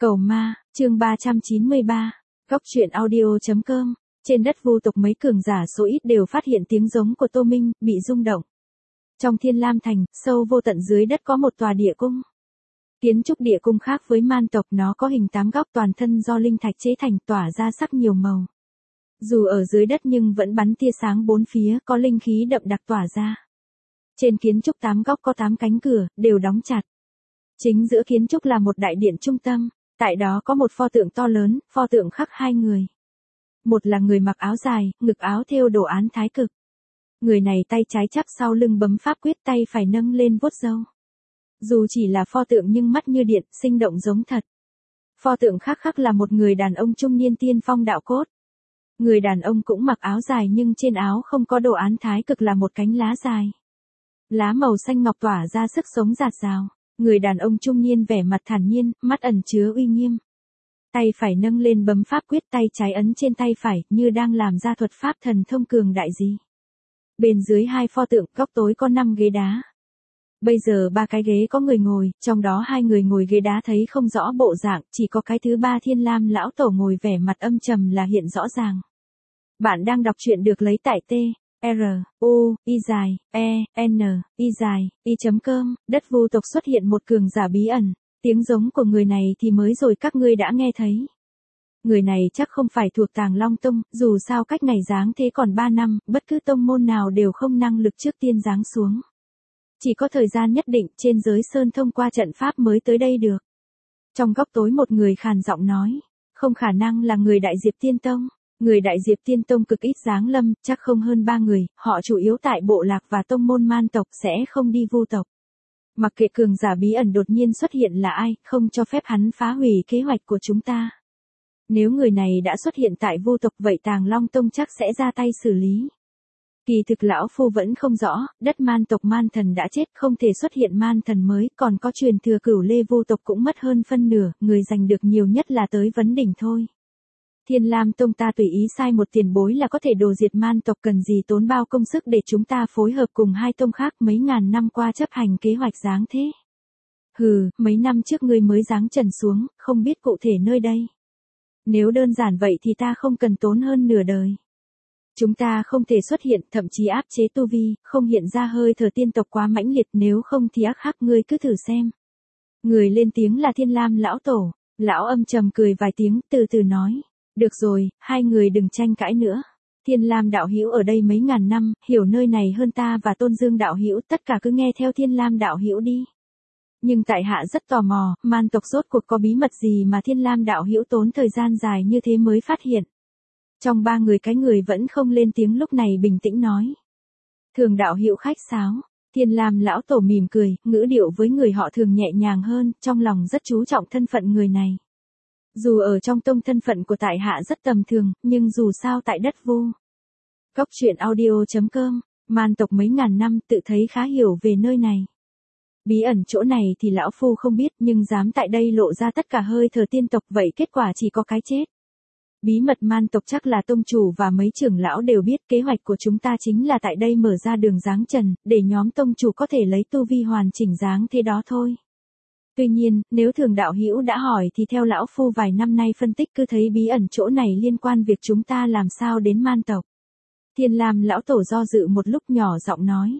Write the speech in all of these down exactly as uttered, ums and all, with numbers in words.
Cầu ma, chương ba trăm chín mươi ba, Góc truyện audio.com, trên đất vu tộc mấy cường giả số ít đều phát hiện tiếng giống của Tô Minh, bị rung động. Trong Thiên Lam Thành, sâu vô tận dưới đất có một tòa địa cung. Kiến trúc địa cung khác với man tộc, nó có hình tám góc, toàn thân do linh thạch chế thành, tỏa ra sắc nhiều màu. Dù ở dưới đất nhưng vẫn bắn tia sáng bốn phía, có linh khí đậm đặc tỏa ra. Trên kiến trúc tám góc có tám cánh cửa, đều đóng chặt. Chính giữa kiến trúc là một đại điện trung tâm, tại đó có một pho tượng to lớn, pho tượng khắc hai người. Một là người mặc áo dài, ngực áo thêu đồ án thái cực. Người này tay trái chắp sau lưng bấm pháp quyết, tay phải nâng lên vuốt râu. Dù chỉ là pho tượng nhưng mắt như điện, sinh động giống thật. Pho tượng khác khác là một người đàn ông trung niên tiên phong đạo cốt. Người đàn ông cũng mặc áo dài nhưng trên áo không có đồ án thái cực, là một cánh lá dài. Lá màu xanh ngọc tỏa ra sức sống rạt rào. Người đàn ông trung niên vẻ mặt thản nhiên, mắt ẩn chứa uy nghiêm. Tay phải nâng lên bấm pháp quyết, tay trái ấn trên tay phải, như đang làm ra thuật pháp thần thông cường đại gì. Bên dưới hai pho tượng, góc tối có năm ghế đá. Bây giờ ba cái ghế có người ngồi, trong đó hai người ngồi ghế đá thấy không rõ bộ dạng, chỉ có cái thứ ba Thiên Lam lão tổ ngồi vẻ mặt âm trầm là hiện rõ ràng. Bạn đang đọc truyện được lấy tại T. R, U, Y dài, E, N, Y dài, Y.com, đất vu tộc xuất hiện một cường giả bí ẩn, tiếng giống của người này thì mới rồi các ngươi đã nghe thấy. Người này chắc không phải thuộc Tàng Long Tông, dù sao cách ngày giáng thế còn ba năm, bất cứ tông môn nào đều không năng lực trước tiên giáng xuống. Chỉ có thời gian nhất định, trên giới sơn thông qua trận pháp mới tới đây được. Trong góc tối một người khàn giọng nói, không khả năng là người Đại Diệp Tiên Tông. Người Đại Diệp Tiên Tông cực ít giáng lâm, chắc không hơn ba người, họ chủ yếu tại bộ lạc và tông môn man tộc, sẽ không đi vu tộc. Mặc kệ cường giả bí ẩn đột nhiên xuất hiện là ai, không cho phép hắn phá hủy kế hoạch của chúng ta. Nếu người này đã xuất hiện tại vu tộc, vậy Tàng Long Tông chắc sẽ ra tay xử lý. Kỳ thực lão phu vẫn không rõ, đất man tộc man thần đã chết, không thể xuất hiện man thần mới, còn có truyền thừa Cửu Lê vu tộc cũng mất hơn phân nửa, người giành được nhiều nhất là tới vấn đỉnh thôi. Thiên Lam Tông ta tùy ý sai một tiền bối là có thể đồ diệt man tộc, cần gì tốn bao công sức để chúng ta phối hợp cùng hai tông khác mấy ngàn năm qua chấp hành kế hoạch giáng thế. Hừ, mấy năm trước ngươi mới giáng trần xuống, không biết cụ thể nơi đây. Nếu đơn giản vậy thì ta không cần tốn hơn nửa đời. Chúng ta không thể xuất hiện, thậm chí áp chế tu vi, không hiện ra hơi thở tiên tộc quá mãnh liệt, nếu không thì ác hắc ngươi cứ thử xem. Người lên tiếng là Thiên Lam lão tổ, lão âm trầm cười vài tiếng, từ từ nói. Được rồi, hai người đừng tranh cãi nữa. Thiên Lam đạo hữu ở đây mấy ngàn năm, hiểu nơi này hơn ta và Tôn Dương đạo hữu, tất cả cứ nghe theo Thiên Lam đạo hữu đi. Nhưng tại hạ rất tò mò, man tộc rốt cuộc có bí mật gì mà Thiên Lam đạo hữu tốn thời gian dài như thế mới phát hiện. Trong ba người cái người vẫn không lên tiếng lúc này bình tĩnh nói. Thường đạo hữu khách sáo. Thiên Lam lão tổ mỉm cười, ngữ điệu với người họ Thường nhẹ nhàng hơn, trong lòng rất chú trọng thân phận người này. Dù ở trong tông thân phận của tại hạ rất tầm thường, nhưng dù sao tại đất vu. Góc truyện audio.com, man tộc mấy ngàn năm tự thấy khá hiểu về nơi này. Bí ẩn chỗ này thì lão phu không biết, nhưng dám tại đây lộ ra tất cả hơi thở tiên tộc, vậy kết quả chỉ có cái chết. Bí mật man tộc chắc là tông chủ và mấy trưởng lão đều biết, kế hoạch của chúng ta chính là tại đây mở ra đường giáng trần, để nhóm tông chủ có thể lấy tu vi hoàn chỉnh giáng thế đó thôi. Tuy nhiên, nếu Thường đạo hữu đã hỏi thì theo lão phu vài năm nay phân tích cứ thấy bí ẩn chỗ này liên quan việc chúng ta làm sao đến man tộc. Thiên Lam lão tổ do dự một lúc nhỏ giọng nói.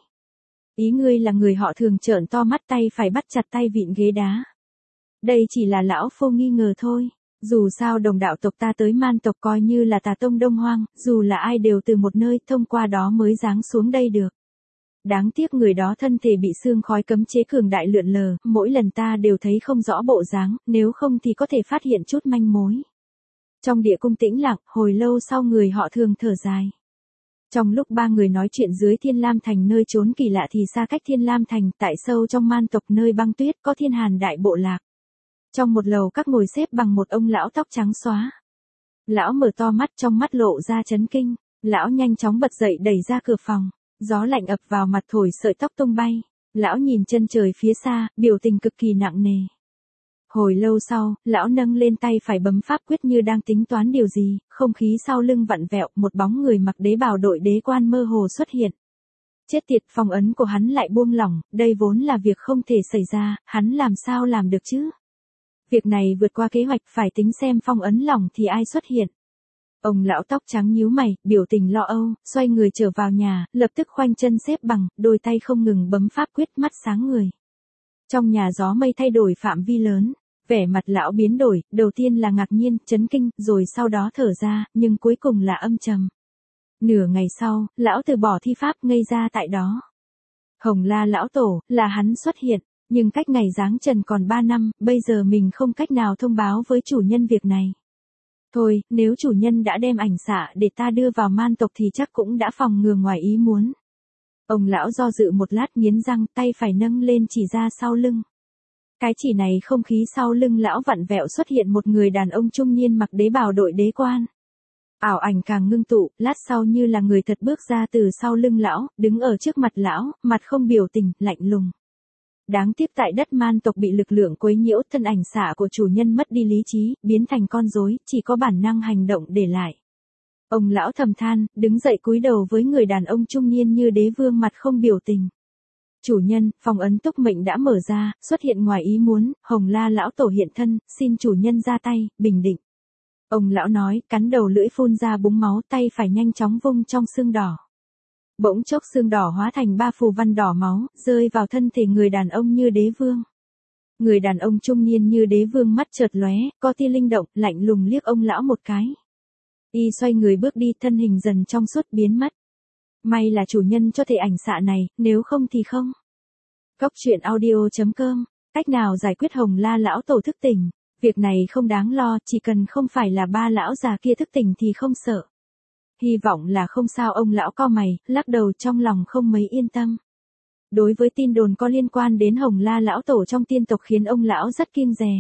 Ý ngươi là người họ Thường trợn to mắt, tay phải bắt chặt tay vịn ghế đá. Đây chỉ là lão phu nghi ngờ thôi. Dù sao đồng đạo tộc ta tới man tộc coi như là tà tông Đông Hoang, dù là ai đều từ một nơi thông qua đó mới giáng xuống đây được. Đáng tiếc người đó thân thể bị xương khói cấm chế cường đại lượn lờ, mỗi lần ta đều thấy không rõ bộ dáng, nếu không thì có thể phát hiện chút manh mối. Trong địa cung tĩnh lặng, hồi lâu sau người họ Thường thở dài. Trong lúc ba người nói chuyện dưới Thiên Lam Thành nơi trốn kỳ lạ thì xa cách Thiên Lam Thành, tại sâu trong man tộc nơi băng tuyết có Thiên Hàn đại bộ lạc. Trong một lầu các ngồi xếp bằng một ông lão tóc trắng xóa. Lão mở to mắt, trong mắt lộ ra chấn kinh, lão nhanh chóng bật dậy đẩy ra cửa phòng. Gió lạnh ập vào mặt thổi sợi tóc tung bay, lão nhìn chân trời phía xa, biểu tình cực kỳ nặng nề. Hồi lâu sau, lão nâng lên tay phải bấm pháp quyết như đang tính toán điều gì, không khí sau lưng vặn vẹo, một bóng người mặc đế bào đội đế quan mơ hồ xuất hiện. Chết tiệt, phong ấn của hắn lại buông lỏng, đây vốn là việc không thể xảy ra, hắn làm sao làm được chứ? Việc này vượt qua kế hoạch, phải tính xem phong ấn lỏng thì ai xuất hiện. Ông lão tóc trắng nhíu mày, biểu tình lo âu, xoay người trở vào nhà, lập tức khoanh chân xếp bằng, đôi tay không ngừng bấm pháp quyết, mắt sáng người. Trong nhà gió mây thay đổi phạm vi lớn, vẻ mặt lão biến đổi, đầu tiên là ngạc nhiên, chấn kinh, rồi sau đó thở ra, nhưng cuối cùng là âm trầm. Nửa ngày sau, lão từ bỏ thi pháp, ngây ra tại đó. Hồng La lão tổ, là hắn xuất hiện, nhưng cách ngày giáng trần còn ba năm, bây giờ mình không cách nào thông báo với chủ nhân việc này. Thôi, nếu chủ nhân đã đem ảnh xạ để ta đưa vào man tộc thì chắc cũng đã phòng ngừa ngoài ý muốn. Ông lão do dự một lát, nghiến răng, tay phải nâng lên chỉ ra sau lưng. Cái chỉ này, không khí sau lưng lão vặn vẹo, xuất hiện một người đàn ông trung niên mặc đế bào đội đế quan. Ảo ảnh càng ngưng tụ, lát sau như là người thật bước ra từ sau lưng lão, đứng ở trước mặt lão, mặt không biểu tình, lạnh lùng. Đáng tiếc tại đất man tộc bị lực lượng quấy nhiễu, thân ảnh xạ của chủ nhân mất đi lý trí, biến thành con rối, chỉ có bản năng hành động để lại. Ông lão thầm than, đứng dậy cúi đầu với người đàn ông trung niên như đế vương, mặt không biểu tình. Chủ nhân, phong ấn túc mệnh đã mở ra, xuất hiện ngoài ý muốn, Hồng La lão tổ hiện thân, xin chủ nhân ra tay, bình định. Ông lão nói, cắn đầu lưỡi phun ra búng máu, tay phải nhanh chóng vung trong xương đỏ. Bỗng chốc xương đỏ hóa thành ba phù văn đỏ máu, rơi vào thân thể người đàn ông như đế vương. Người đàn ông trung niên như đế vương mắt chợt lóe, có tia linh động, lạnh lùng liếc ông lão một cái. Y xoay người bước đi, thân hình dần trong suốt biến mất. May là chủ nhân cho thể ảnh xạ này, nếu không thì không. Cốc truyện audio chấm com, cách nào giải quyết Hồng La lão tổ thức tỉnh? Việc này không đáng lo, chỉ cần không phải là ba lão già kia thức tỉnh thì không sợ. Hy vọng là không sao. Ông lão cau mày, lắc đầu, trong lòng không mấy yên tâm. Đối với tin đồn có liên quan đến Hồng La lão tổ trong tiên tộc khiến ông lão rất kiêng dè.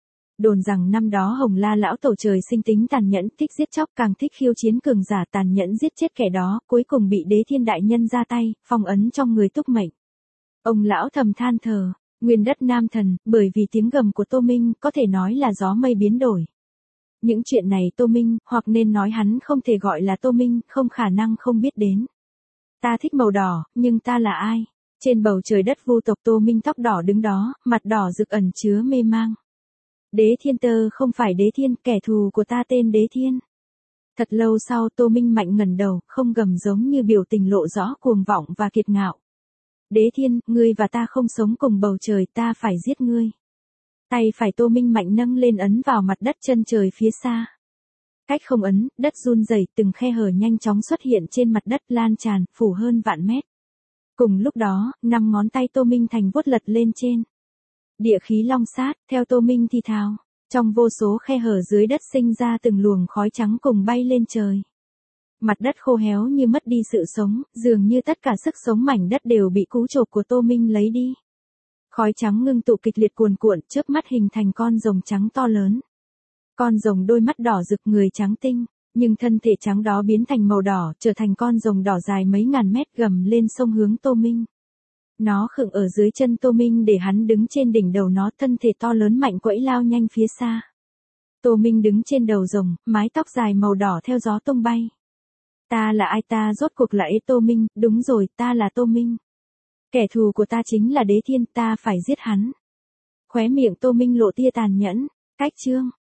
Đồn rằng năm đó Hồng La lão tổ trời sinh tính tàn nhẫn, thích giết chóc, càng thích khiêu chiến cường giả, tàn nhẫn giết chết kẻ đó, cuối cùng bị Đế Thiên đại nhân ra tay, phong ấn trong người túc mệnh. Ông lão thầm than thở, nguyên đất nam thần, bởi vì tiếng gầm của Tô Minh, có thể nói là gió mây biến đổi. Những chuyện này Tô Minh, hoặc nên nói hắn không thể gọi là Tô Minh, không khả năng không biết đến. Ta thích màu đỏ, nhưng ta là ai? Trên bầu trời đất vu tộc, Tô Minh tóc đỏ đứng đó, mặt đỏ rực ẩn chứa mê mang. Đế Thiên tơ không phải Đế Thiên, kẻ thù của ta tên Đế Thiên. Thật lâu sau Tô Minh mạnh ngẩng đầu, không gầm giống như biểu tình lộ rõ cuồng vọng và kiệt ngạo. Đế Thiên, ngươi và ta không sống cùng bầu trời, ta phải giết ngươi. Tay phải Tô Minh mạnh nâng lên ấn vào mặt đất chân trời phía xa. Cách không ấn, đất run rẩy, từng khe hở nhanh chóng xuất hiện trên mặt đất, lan tràn, phủ hơn vạn mét. Cùng lúc đó, năm ngón tay Tô Minh thành vuốt lật lên trên. Địa khí long sát, theo Tô Minh thì thào. Trong vô số khe hở dưới đất sinh ra từng luồng khói trắng cùng bay lên trời. Mặt đất khô héo như mất đi sự sống, dường như tất cả sức sống mảnh đất đều bị cú chộp của Tô Minh lấy đi. Khói trắng ngưng tụ kịch liệt cuồn cuộn, chớp mắt hình thành con rồng trắng to lớn. Con rồng đôi mắt đỏ rực, người trắng tinh, nhưng thân thể trắng đó biến thành màu đỏ, trở thành con rồng đỏ dài mấy ngàn mét, gầm lên sông hướng Tô Minh. Nó khựng ở dưới chân Tô Minh để hắn đứng trên đỉnh đầu nó, thân thể to lớn mạnh quẫy lao nhanh phía xa. Tô Minh đứng trên đầu rồng, mái tóc dài màu đỏ theo gió tung bay. Ta là ai, ta rốt cuộc là ế Tô Minh, đúng rồi, ta là Tô Minh. Kẻ thù của ta chính là Đế Thiên, ta phải giết hắn. Khóe miệng Tô Minh lộ tia tàn nhẫn, cách chương.